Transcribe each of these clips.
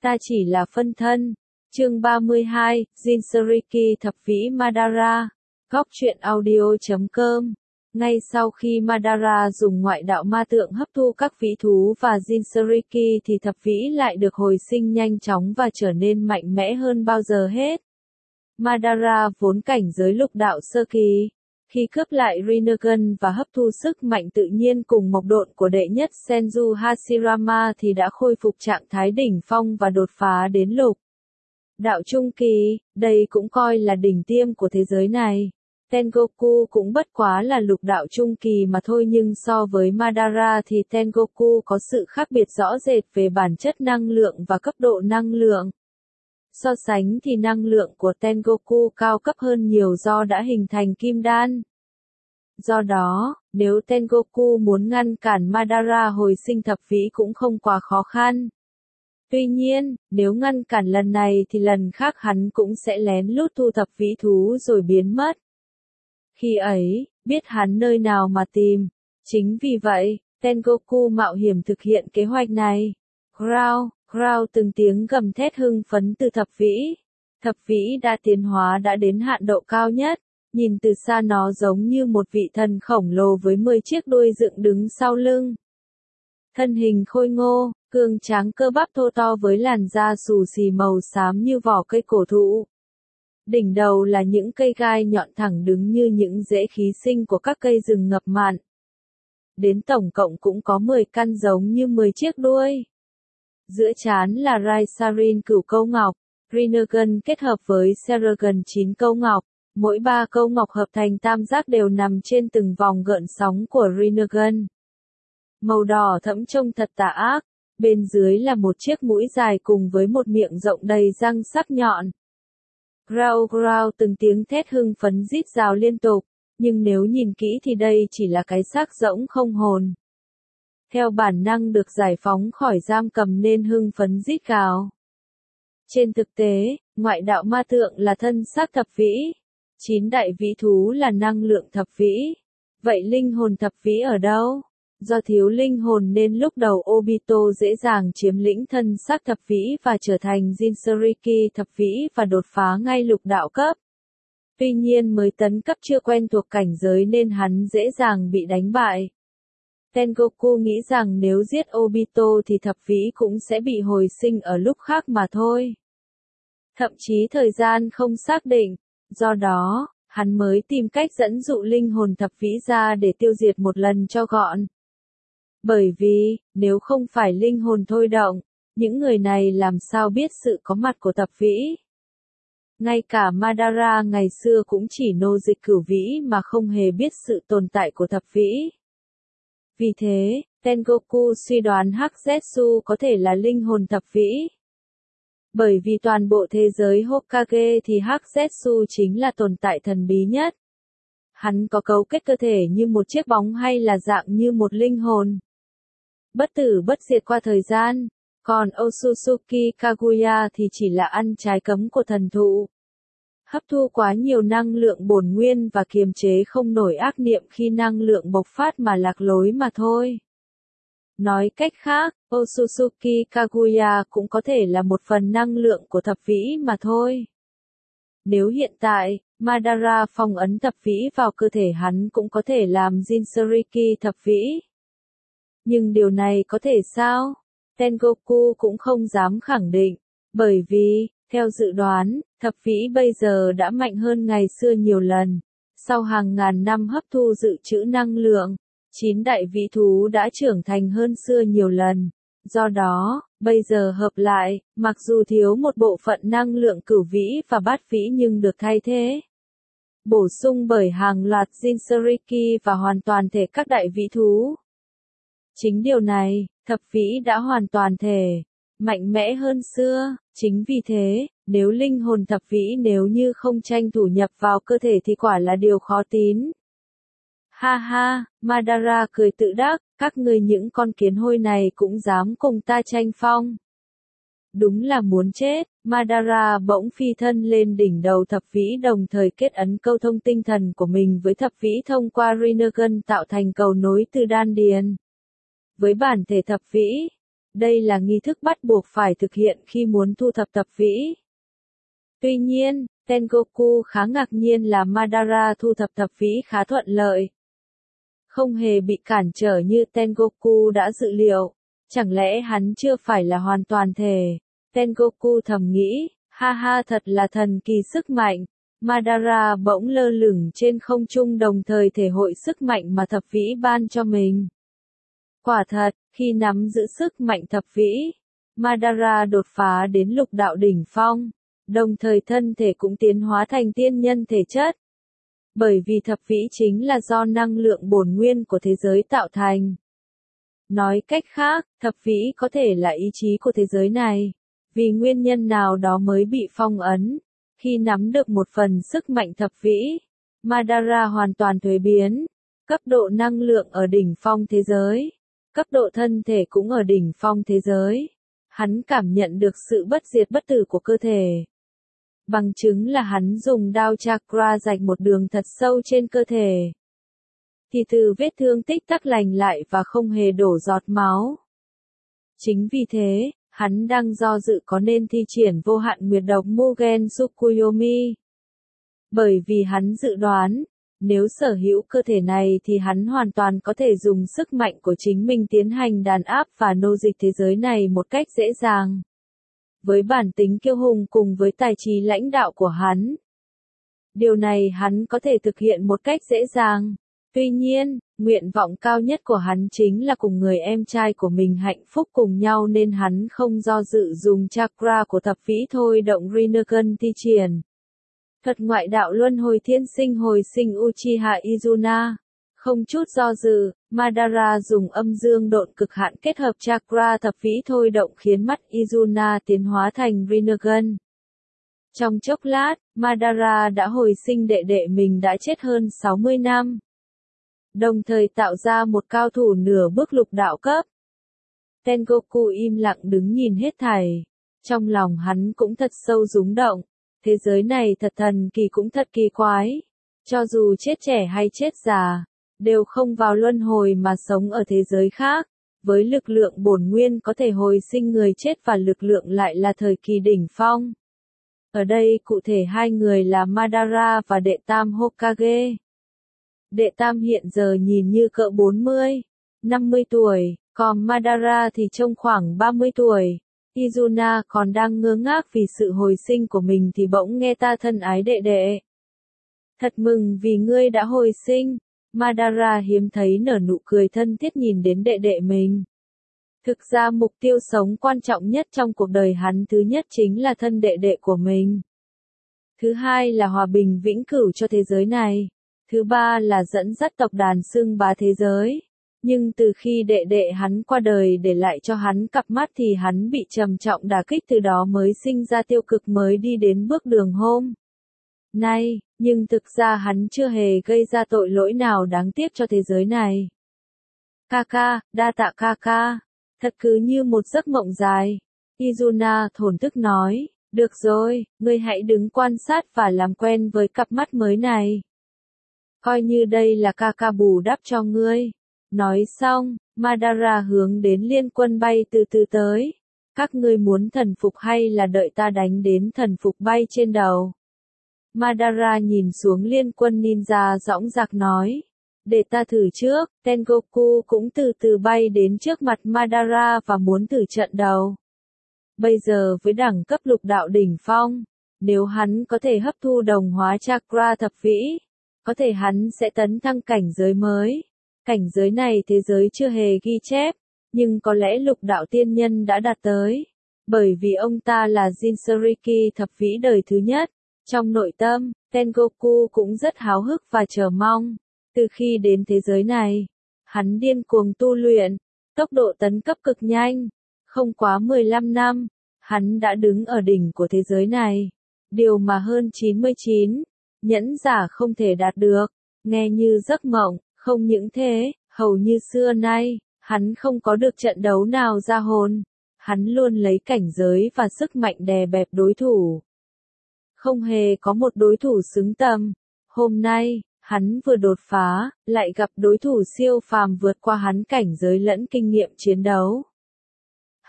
Ta chỉ là phân thân. Chương 32, Jinsuriki thập vĩ Madara. Góc truyện audio.com. Ngay sau khi Madara dùng ngoại đạo ma tượng hấp thu các vĩ thú và Jinsuriki thì thập vĩ lại được hồi sinh nhanh chóng và trở nên mạnh mẽ hơn bao giờ hết. Madara vốn cảnh giới lục đạo sơ kỳ. Khi cướp lại Rinnegan và hấp thu sức mạnh tự nhiên cùng mộc độn của đệ nhất Senju Hashirama thì đã khôi phục trạng thái đỉnh phong và đột phá đến lục đạo trung kỳ, đây cũng coi là đỉnh tiêm của thế giới này. Tengoku cũng bất quá là lục đạo trung kỳ mà thôi, nhưng so với Madara thì Tengoku có sự khác biệt rõ rệt về bản chất năng lượng và cấp độ năng lượng. So sánh thì năng lượng của Tengoku cao cấp hơn nhiều do đã hình thành kim đan. Do đó, nếu Tengoku muốn ngăn cản Madara hồi sinh thập vĩ cũng không quá khó khăn. Tuy nhiên, nếu ngăn cản lần này thì lần khác hắn cũng sẽ lén lút thu thập vĩ thú rồi biến mất. Khi ấy, biết hắn nơi nào mà tìm. Chính vì vậy, Tengoku mạo hiểm thực hiện kế hoạch này. Growl, growl từng tiếng gầm thét hưng phấn từ thập vĩ. Thập vĩ đã tiến hóa đã đến hạn độ cao nhất. Nhìn từ xa nó giống như một vị thần khổng lồ với 10 chiếc đuôi dựng đứng sau lưng. Thân hình khôi ngô, cường tráng cơ bắp thô to với làn da xù xì màu xám như vỏ cây cổ thụ. Đỉnh đầu là những cây gai nhọn thẳng đứng như những rễ khí sinh của các cây rừng ngập mặn. Đến tổng cộng cũng có 10 căn giống như 10 chiếc đuôi. Giữa trán là Raisarin cửu câu ngọc, Rinnegan kết hợp với Seragan 9 câu ngọc. Mỗi 3 câu ngọc hợp thành tam giác đều nằm trên từng vòng gợn sóng của Rinnegan. Màu đỏ thẫm trông thật tà ác, bên dưới là một chiếc mũi dài cùng với một miệng rộng đầy răng sắc nhọn. Growl growl từng tiếng thét hưng phấn rít rào liên tục, nhưng nếu nhìn kỹ thì đây chỉ là cái xác rỗng không hồn. Theo bản năng được giải phóng khỏi giam cầm nên hưng phấn rít gào. Trên thực tế, ngoại đạo ma tượng là thân xác thập vĩ. 9 đại vĩ thú là năng lượng thập vĩ. Vậy linh hồn thập vĩ ở đâu? Do thiếu linh hồn nên lúc đầu Obito dễ dàng chiếm lĩnh thân xác thập vĩ và trở thành Jinsuriki thập vĩ và đột phá ngay lục đạo cấp. Tuy nhiên mới tấn cấp chưa quen thuộc cảnh giới nên hắn dễ dàng bị đánh bại. Tengoku nghĩ rằng nếu giết Obito thì thập vĩ cũng sẽ bị hồi sinh ở lúc khác mà thôi. Thậm chí thời gian không xác định. Do đó, hắn mới tìm cách dẫn dụ linh hồn thập vĩ ra để tiêu diệt một lần cho gọn. Bởi vì, nếu không phải linh hồn thôi động, những người này làm sao biết sự có mặt của thập vĩ. Ngay cả Madara ngày xưa cũng chỉ nô dịch cửu vĩ mà không hề biết sự tồn tại của thập vĩ. Vì thế, Tengoku suy đoán Hắc Zetsu có thể là linh hồn thập vĩ. Bởi vì toàn bộ thế giới Hokage thì Hắc Zetsu chính là tồn tại thần bí nhất. Hắn có cấu kết cơ thể như một chiếc bóng hay là dạng như một linh hồn. Bất tử bất diệt qua thời gian, còn Otsutsuki Kaguya thì chỉ là ăn trái cấm của thần thụ. Hấp thu quá nhiều năng lượng bổn nguyên và kiềm chế không nổi ác niệm khi năng lượng bộc phát mà lạc lối mà thôi. Nói cách khác, Otsutsuki Kaguya cũng có thể là một phần năng lượng của thập vĩ mà thôi. Nếu hiện tại, Madara phong ấn thập vĩ vào cơ thể hắn cũng có thể làm Jinsuriki thập vĩ. Nhưng điều này có thể sao? Tengoku cũng không dám khẳng định, bởi vì, theo dự đoán, thập vĩ bây giờ đã mạnh hơn ngày xưa nhiều lần. Sau hàng ngàn năm hấp thu dự trữ năng lượng, 9 đại vĩ thú đã trưởng thành hơn xưa nhiều lần. Do đó, bây giờ hợp lại, mặc dù thiếu một bộ phận năng lượng cửu vĩ và bát vĩ nhưng được thay thế. Bổ sung bởi hàng loạt Jinsuriki và hoàn toàn thể các đại vĩ thú. Chính điều này, thập vĩ đã hoàn toàn thể, mạnh mẽ hơn xưa. Chính vì thế, nếu linh hồn thập vĩ nếu như không tranh thủ nhập vào cơ thể thì quả là điều khó tín. Ha ha, Madara cười tự đắc, các ngươi những con kiến hôi này cũng dám cùng ta tranh phong. Đúng là muốn chết, Madara bỗng phi thân lên đỉnh đầu thập vĩ đồng thời kết ấn câu thông tinh thần của mình với thập vĩ thông qua Rinnegan tạo thành cầu nối từ đan điền. Với bản thể thập vĩ, Đây là nghi thức bắt buộc phải thực hiện khi muốn thu thập thập vĩ. Tuy nhiên, Tengoku khá ngạc nhiên là Madara thu thập thập vĩ khá thuận lợi. Không hề bị cản trở như Tengoku đã dự liệu. Chẳng lẽ hắn chưa phải là hoàn toàn thể? Tengoku thầm nghĩ, ha ha, thật là thần kỳ sức mạnh. Madara bỗng lơ lửng trên không trung đồng thời thể hội sức mạnh mà thập vĩ ban cho mình. Quả thật, khi nắm giữ sức mạnh thập vĩ, Madara đột phá đến lục đạo đỉnh phong, đồng thời thân thể cũng tiến hóa thành tiên nhân thể chất. Bởi vì thập vĩ chính là do năng lượng bổn nguyên của thế giới tạo thành. Nói cách khác, thập vĩ có thể là ý chí của thế giới này. Vì nguyên nhân nào đó mới bị phong ấn. Khi nắm được một phần sức mạnh thập vĩ, Madara hoàn toàn thuế biến. Cấp độ năng lượng ở đỉnh phong thế giới. Cấp độ thân thể cũng ở đỉnh phong thế giới. Hắn cảm nhận được sự bất diệt bất tử của cơ thể. Bằng chứng là hắn dùng đao chakra rạch một đường thật sâu trên cơ thể. Thì từ vết thương tích tắc lành lại và không hề đổ giọt máu. Chính vì thế, hắn đang do dự có nên thi triển vô hạn nguyệt độc Mugen Tsukuyomi. Bởi vì hắn dự đoán, nếu sở hữu cơ thể này thì hắn hoàn toàn có thể dùng sức mạnh của chính mình tiến hành đàn áp và nô dịch thế giới này một cách dễ dàng. Với bản tính kiêu hùng cùng với tài trí lãnh đạo của hắn. Điều này hắn có thể thực hiện một cách dễ dàng. Tuy nhiên, nguyện vọng cao nhất của hắn chính là cùng người em trai của mình hạnh phúc cùng nhau nên hắn không do dự dùng chakra của thập vĩ thôi động Rinnegan thi triển. Thuật ngoại đạo luân hồi thiên sinh hồi sinh Uchiha Izuna. Không chút do dự, Madara dùng âm dương độn cực hạn kết hợp chakra thập vĩ thôi động khiến mắt Izuna tiến hóa thành Rinnegan. Trong chốc lát, Madara đã hồi sinh đệ đệ mình đã chết hơn 60 năm. Đồng thời tạo ra một cao thủ nửa bước lục đạo cấp. Tengoku im lặng đứng nhìn hết thảy. Trong lòng hắn cũng thật sâu rúng động. Thế giới này thật thần kỳ cũng thật kỳ quái. Cho dù chết trẻ hay chết già, đều không vào luân hồi mà sống ở thế giới khác. Với lực lượng bổn nguyên có thể hồi sinh người chết và lực lượng lại là thời kỳ đỉnh phong. Ở đây cụ thể hai người là Madara và đệ tam Hokage. Đệ tam hiện giờ nhìn như cỡ 40, 50 tuổi, còn Madara thì trông khoảng 30 tuổi. Izuna còn đang ngơ ngác vì sự hồi sinh của mình thì bỗng nghe ta thân ái đệ đệ. Thật mừng vì ngươi đã hồi sinh. Madara hiếm thấy nở nụ cười thân thiết nhìn đến đệ đệ mình. Thực ra mục tiêu sống quan trọng nhất trong cuộc đời hắn thứ nhất chính là thân đệ đệ của mình. Thứ hai là hòa bình vĩnh cửu cho thế giới này. Thứ ba là dẫn dắt tộc đàn xưng bá thế giới. Nhưng từ khi đệ đệ hắn qua đời để lại cho hắn cặp mắt thì hắn bị trầm trọng đả kích, từ đó mới sinh ra tiêu cực mới đi đến bước đường hôm nay, nhưng thực ra hắn chưa hề gây ra tội lỗi nào đáng tiếc cho thế giới này. Kaka, đa tạ Kaka, thật cứ như một giấc mộng dài. Izuna thổn thức nói, được rồi, ngươi hãy đứng quan sát và làm quen với cặp mắt mới này. Coi như đây là Kaka bù đắp cho ngươi. Nói xong, Madara hướng đến liên quân bay từ từ tới. Các ngươi muốn thần phục hay là đợi ta đánh đến thần phục bay trên đầu? Madara nhìn xuống liên quân ninja dõng dạc nói. Để ta thử trước. Tengoku cũng từ từ bay đến trước mặt Madara và muốn thử trận đầu. Bây giờ với đẳng cấp lục đạo đỉnh phong, nếu hắn có thể hấp thu đồng hóa chakra thập vĩ, có thể hắn sẽ tấn thăng cảnh giới mới. Cảnh giới này thế giới chưa hề ghi chép, nhưng có lẽ lục đạo tiên nhân đã đạt tới. Bởi vì ông ta là Jinchuriki thập vĩ đời thứ nhất. Trong nội tâm, Tengoku cũng rất háo hức và chờ mong. Từ khi đến thế giới này, hắn điên cuồng tu luyện, tốc độ tấn cấp cực nhanh. Không quá 15 năm, hắn đã đứng ở đỉnh của thế giới này. Điều mà hơn 99 nhẫn giả không thể đạt được. Nghe như giấc mộng. Không những thế, hầu như xưa nay, hắn không có được trận đấu nào ra hồn. Hắn luôn lấy cảnh giới và sức mạnh đè bẹp đối thủ. Không hề có một đối thủ xứng tầm. Hôm nay, hắn vừa đột phá, lại gặp đối thủ siêu phàm vượt qua hắn cảnh giới lẫn kinh nghiệm chiến đấu.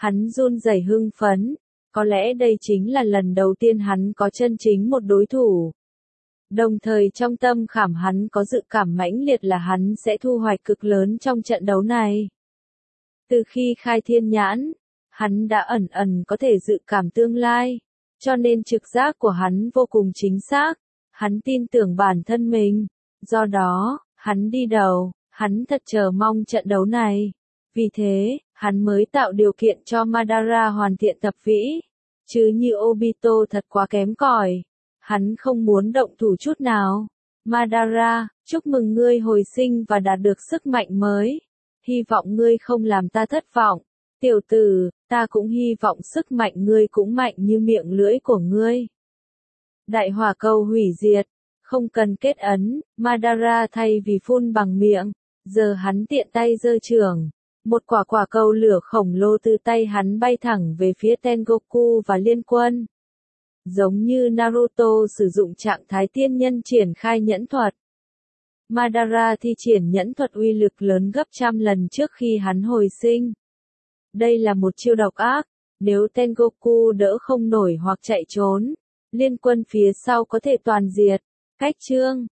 Hắn run rẩy hưng phấn, có lẽ đây chính là lần đầu tiên hắn có chân chính một đối thủ. Đồng thời trong tâm khảm hắn có dự cảm mãnh liệt là hắn sẽ thu hoạch cực lớn trong trận đấu này. Từ khi khai thiên nhãn, hắn đã ẩn ẩn có thể dự cảm tương lai, cho nên trực giác của hắn vô cùng chính xác, hắn tin tưởng bản thân mình, do đó, hắn đi đầu, hắn thật chờ mong trận đấu này. Vì thế, hắn mới tạo điều kiện cho Madara hoàn thiện thập vĩ, chứ như Obito thật quá kém cỏi. Hắn không muốn động thủ chút nào. Madara, chúc mừng ngươi hồi sinh và đạt được sức mạnh mới. Hy vọng ngươi không làm ta thất vọng. Tiểu tử, ta cũng hy vọng sức mạnh ngươi cũng mạnh như miệng lưỡi của ngươi. Đại hỏa cầu hủy diệt. Không cần kết ấn, Madara thay vì phun bằng miệng, giờ hắn tiện tay giơ trường. Một quả cầu lửa khổng lồ từ tay hắn bay thẳng về phía Tengoku và liên quân. Giống như Naruto sử dụng trạng thái tiên nhân triển khai nhẫn thuật. Madara thi triển nhẫn thuật uy lực lớn gấp trăm lần trước khi hắn hồi sinh. Đây là một chiêu độc ác, nếu Tengoku đỡ không nổi hoặc chạy trốn, liên quân phía sau có thể toàn diệt. Cách chương